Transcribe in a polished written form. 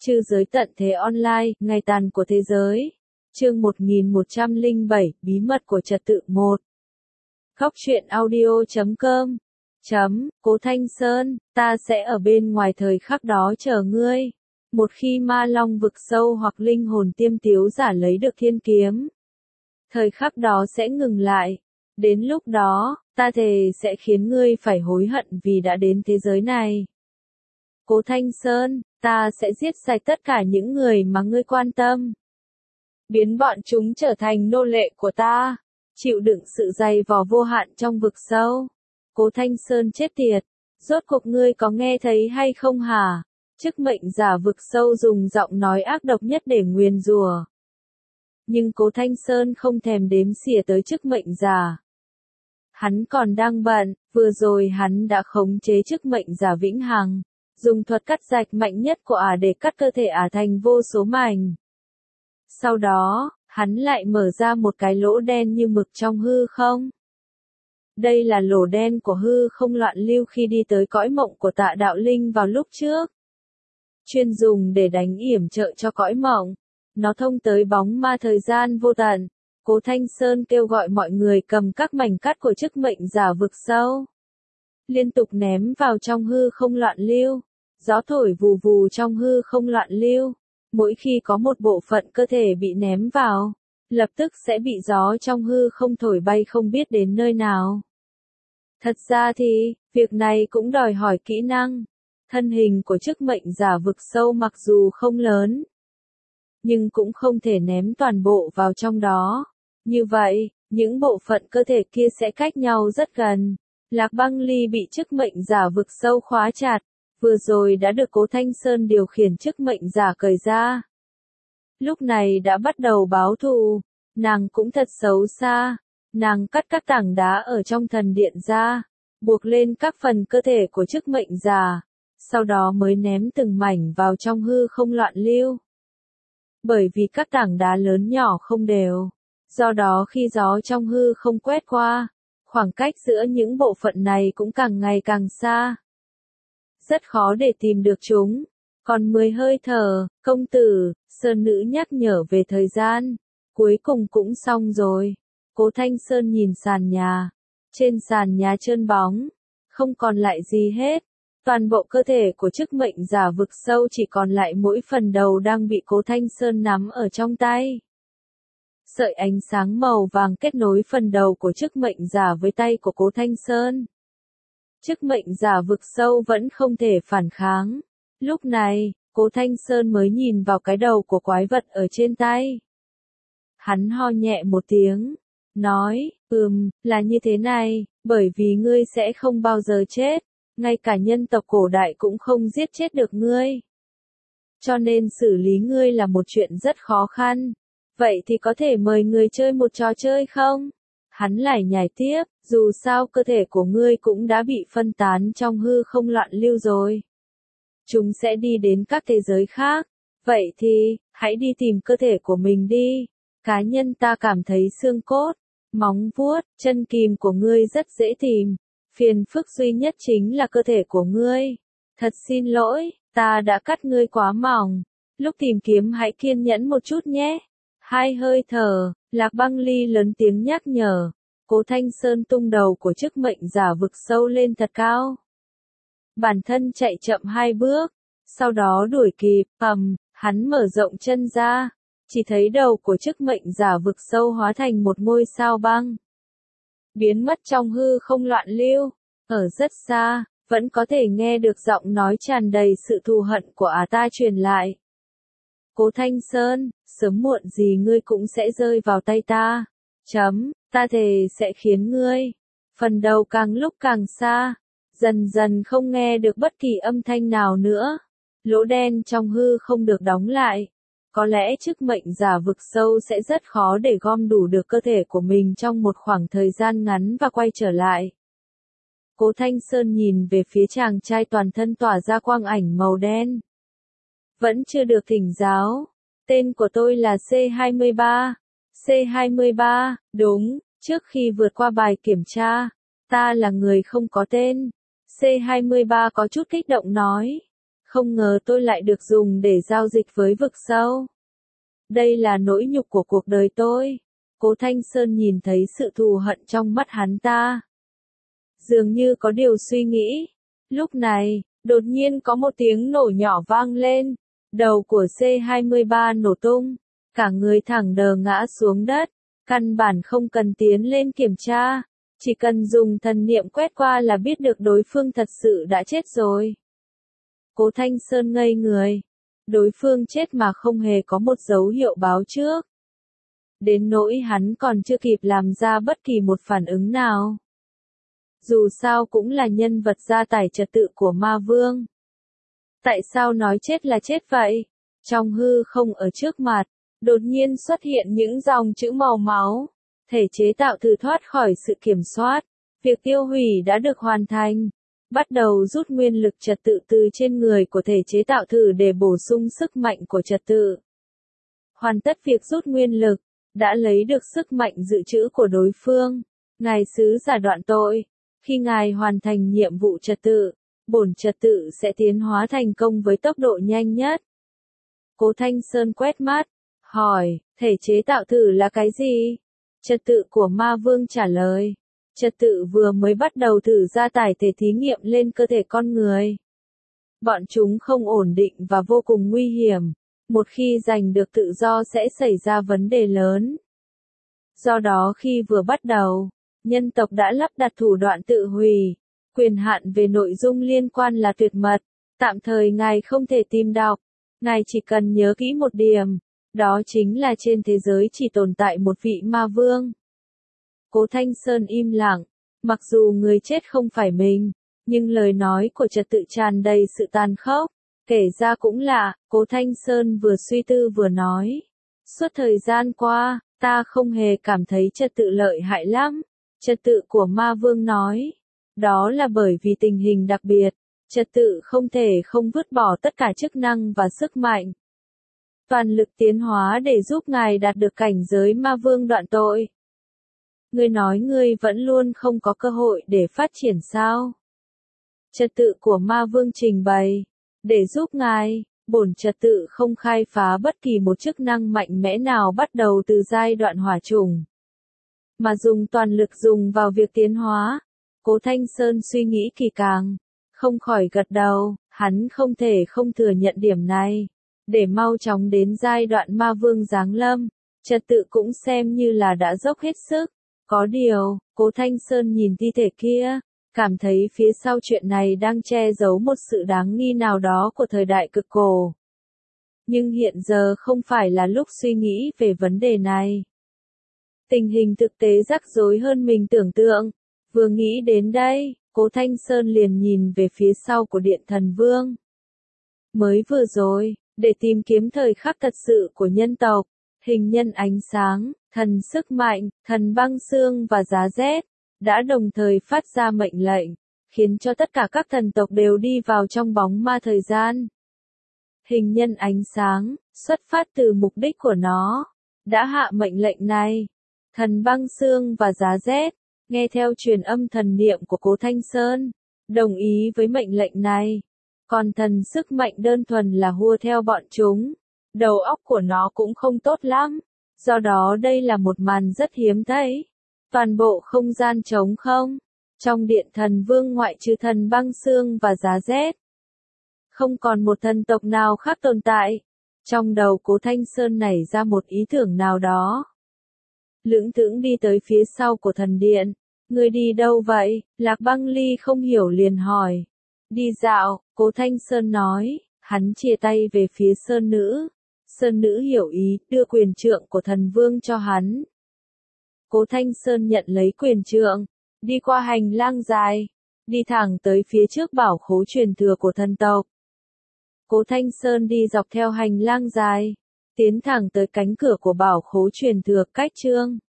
Trư giới tận thế online, ngày tàn của thế giới. Chương 1107, bí mật của trật tự 1. Góc truyện audio.com. Cố Thanh Sơn, ta sẽ ở bên ngoài thời khắc đó chờ ngươi. Một khi ma long vực sâu hoặc linh hồn tiêm tiếu giả lấy được thiên kiếm, thời khắc đó sẽ ngừng lại. Đến lúc đó, ta thề sẽ khiến ngươi phải hối hận vì đã đến thế giới này. Cố Thanh Sơn, ta sẽ giết sạch tất cả những người mà ngươi quan tâm. Biến bọn chúng trở thành nô lệ của ta, chịu đựng sự dày vò vô hạn trong vực sâu. Cố Thanh Sơn chết tiệt, rốt cuộc ngươi có nghe thấy hay không hả? Chức mệnh giả vực sâu dùng giọng nói ác độc nhất để nguyền rủa. Nhưng Cố Thanh Sơn không thèm đếm xỉa tới chức mệnh giả. Hắn còn đang bận, vừa rồi hắn đã khống chế chức mệnh giả vĩnh hằng, dùng thuật cắt rạch mạnh nhất của ả để cắt cơ thể ả thành vô số mảnh. Sau đó, hắn lại mở ra một cái lỗ đen như mực trong hư không. Đây là lỗ đen của hư không loạn lưu khi đi tới cõi mộng của Tạ Đạo Linh vào lúc trước. Chuyên dùng để đánh yểm trợ cho cõi mộng. Nó thông tới bóng ma thời gian vô tận. Cố Thanh Sơn kêu gọi mọi người cầm các mảnh cắt của chức mệnh giả vực sâu, liên tục ném vào trong hư không loạn lưu. Gió thổi vù vù trong hư không loạn lưu. Mỗi khi có một bộ phận cơ thể bị ném vào, lập tức sẽ bị gió trong hư không thổi bay không biết đến nơi nào. Thật ra thì, việc này cũng đòi hỏi kỹ năng. Thân hình của chức mệnh giả vực sâu mặc dù không lớn, nhưng cũng không thể ném toàn bộ vào trong đó. Như vậy, những bộ phận cơ thể kia sẽ cách nhau rất gần. Lạc Băng Ly bị chức mệnh giả vực sâu khóa chặt, vừa rồi đã được Cố Thanh Sơn điều khiển chức mệnh giả cởi ra. Lúc này đã bắt đầu báo thù, nàng cũng thật xấu xa. Nàng cắt các tảng đá ở trong thần điện ra, buộc lên các phần cơ thể của chức mệnh giả, sau đó mới ném từng mảnh vào trong hư không loạn lưu. Bởi vì các tảng đá lớn nhỏ không đều, do đó khi gió trong hư không quét qua, khoảng cách giữa những bộ phận này cũng càng ngày càng xa. Rất khó để tìm được chúng. Còn 10 hơi thở, công tử, Sơn nữ nhắc nhở về thời gian. Cuối cùng cũng xong rồi. Cố Thanh Sơn nhìn sàn nhà. Trên sàn nhà trơn bóng, không còn lại gì hết. Toàn bộ cơ thể của chức mệnh giả vực sâu chỉ còn lại mỗi phần đầu đang bị Cố Thanh Sơn nắm ở trong tay. Sợi ánh sáng màu vàng kết nối phần đầu của chức mệnh giả với tay của Cố Thanh Sơn. Chức mệnh giả vực sâu vẫn không thể phản kháng. Lúc này, Cố Thanh Sơn mới nhìn vào cái đầu của quái vật ở trên tay. Hắn ho nhẹ một tiếng, nói, là như thế này, bởi vì ngươi sẽ không bao giờ chết, ngay cả nhân tộc cổ đại cũng không giết chết được ngươi. Cho nên xử lý ngươi là một chuyện rất khó khăn. Vậy thì có thể mời người chơi một trò chơi không? Hắn lại nhảy tiếp, dù sao cơ thể của ngươi cũng đã bị phân tán trong hư không loạn lưu rồi. Chúng sẽ đi đến các thế giới khác. Vậy thì, hãy đi tìm cơ thể của mình đi. Cá nhân ta cảm thấy xương cốt, móng vuốt, chân kìm của ngươi rất dễ tìm. Phiền phức duy nhất chính là cơ thể của ngươi. Thật xin lỗi, ta đã cắt ngươi quá mỏng. Lúc tìm kiếm hãy kiên nhẫn một chút nhé. 2 hơi thở, Lạc Băng Ly lớn tiếng nhắc nhở. Cố Thanh Sơn tung đầu của chức mệnh giả vực sâu lên thật cao. Bản thân chạy chậm 2 bước, sau đó đuổi kịp, hắn mở rộng chân ra, chỉ thấy đầu của chức mệnh giả vực sâu hóa thành một ngôi sao băng. Biến mất trong hư không loạn lưu, ở rất xa, vẫn có thể nghe được giọng nói tràn đầy sự thù hận của ả ta truyền lại. Cố Thanh Sơn, sớm muộn gì ngươi cũng sẽ rơi vào tay ta. Ta thề sẽ khiến ngươi. Phần đầu càng lúc càng xa, dần dần không nghe được bất kỳ âm thanh nào nữa. Lỗ đen trong hư không được đóng lại. Có lẽ chức mệnh giả vực sâu sẽ rất khó để gom đủ được cơ thể của mình trong một khoảng thời gian ngắn và quay trở lại. Cố Thanh Sơn nhìn về phía chàng trai toàn thân tỏa ra quang ảnh màu đen. Vẫn chưa được thỉnh giáo. Tên của tôi là C23. C23, đúng, trước khi vượt qua bài kiểm tra, ta là người không có tên. C23 có chút kích động nói. Không ngờ tôi lại được dùng để giao dịch với vực sâu. Đây là nỗi nhục của cuộc đời tôi. Cố Thanh Sơn nhìn thấy sự thù hận trong mắt hắn ta. Dường như có điều suy nghĩ. Lúc này, đột nhiên có một tiếng nổ nhỏ vang lên. Đầu của C-23 nổ tung. Cả người thẳng đờ ngã xuống đất. Căn bản không cần tiến lên kiểm tra. Chỉ cần dùng thần niệm quét qua là biết được đối phương thật sự đã chết rồi. Cố Thanh Sơn ngây người. Đối phương chết mà không hề có một dấu hiệu báo trước. Đến nỗi hắn còn chưa kịp làm ra bất kỳ một phản ứng nào. Dù sao cũng là nhân vật gia tải trật tự của ma vương. Tại sao nói chết là chết vậy? Trong hư không ở trước mặt, đột nhiên xuất hiện những dòng chữ màu máu. Thể chế tạo thử thoát khỏi sự kiểm soát. Việc tiêu hủy đã được hoàn thành. Bắt đầu rút nguyên lực trật tự từ trên người của thể chế tạo thử để bổ sung sức mạnh của trật tự. Hoàn tất việc rút nguyên lực, đã lấy được sức mạnh dự trữ của đối phương. Ngài sứ giả đoạn tội, khi ngài hoàn thành nhiệm vụ trật tự, bổn trật tự sẽ tiến hóa thành công với tốc độ nhanh nhất. Cố Thanh Sơn quét mắt, hỏi, thể chế tạo thử là cái gì? Trật tự của ma vương trả lời. Trật tự vừa mới bắt đầu thử gia tải thể thí nghiệm lên cơ thể con người. Bọn chúng không ổn định và vô cùng nguy hiểm. Một khi giành được tự do sẽ xảy ra vấn đề lớn. Do đó khi vừa bắt đầu, nhân tộc đã lắp đặt thủ đoạn tự hủy. Quyền hạn về nội dung liên quan là tuyệt mật. Tạm thời ngài không thể tìm đọc. Ngài chỉ cần nhớ kỹ một điểm. Đó chính là trên thế giới chỉ tồn tại một vị ma vương. Cố Thanh Sơn im lặng, mặc dù người chết không phải mình, nhưng lời nói của trật tự tràn đầy sự tàn khốc. Kể ra cũng lạ, Cố Thanh Sơn vừa suy tư vừa nói. Suốt thời gian qua, ta không hề cảm thấy trật tự lợi hại lắm. Trật tự của ma vương nói. Đó là bởi vì tình hình đặc biệt, trật tự không thể không vứt bỏ tất cả chức năng và sức mạnh. Toàn lực tiến hóa để giúp ngài đạt được cảnh giới ma vương đoạn tội. Ngươi nói ngươi vẫn luôn không có cơ hội để phát triển sao? Trật tự của ma vương trình bày. Để giúp ngài, bổn trật tự không khai phá bất kỳ một chức năng mạnh mẽ nào bắt đầu từ giai đoạn hỏa chủng. Mà dùng toàn lực dùng vào việc tiến hóa. Cố Thanh Sơn suy nghĩ kỳ càng. Không khỏi gật đầu, hắn không thể không thừa nhận điểm này. Để mau chóng đến giai đoạn ma vương giáng lâm, trật tự cũng xem như là đã dốc hết sức. Có điều, Cố Thanh Sơn nhìn thi thể kia, cảm thấy phía sau chuyện này đang che giấu một sự đáng nghi nào đó của thời đại cực cổ. Nhưng hiện giờ không phải là lúc suy nghĩ về vấn đề này. Tình hình thực tế rắc rối hơn mình tưởng tượng. Vừa nghĩ đến đây, Cố Thanh Sơn liền nhìn về phía sau của Điện Thần Vương. Mới vừa rồi, để tìm kiếm thời khắc thật sự của nhân tộc, hình nhân ánh sáng, thần sức mạnh, thần băng xương và giá rét, đã đồng thời phát ra mệnh lệnh, khiến cho tất cả các thần tộc đều đi vào trong bóng ma thời gian. Hình nhân ánh sáng, xuất phát từ mục đích của nó, đã hạ mệnh lệnh này. Thần băng xương và giá rét, nghe theo truyền âm thần niệm của Cố Thanh Sơn, đồng ý với mệnh lệnh này. Còn thần sức mạnh đơn thuần là hùa theo bọn chúng. Đầu óc của nó cũng không tốt lắm. Do đó đây là một màn rất hiếm thấy. Toàn bộ không gian trống không. Trong Điện Thần Vương ngoại trừ thần băng xương và giá rét. Không còn một thần tộc nào khác tồn tại. Trong đầu Cố Thanh Sơn nảy ra một ý tưởng nào đó. Lưỡng thững đi tới phía sau của thần điện. Người đi đâu vậy? Lạc Băng Ly không hiểu liền hỏi. Đi dạo, Cố Thanh Sơn nói, hắn chia tay về phía Sơn Nữ. Sơn Nữ hiểu ý, đưa quyền trượng của thần vương cho hắn. Cố Thanh Sơn nhận lấy quyền trượng, đi qua hành lang dài, đi thẳng tới phía trước bảo khố truyền thừa của thần tộc. Cố Thanh Sơn đi dọc theo hành lang dài, tiến thẳng tới cánh cửa của bảo khố truyền thừa cách trương.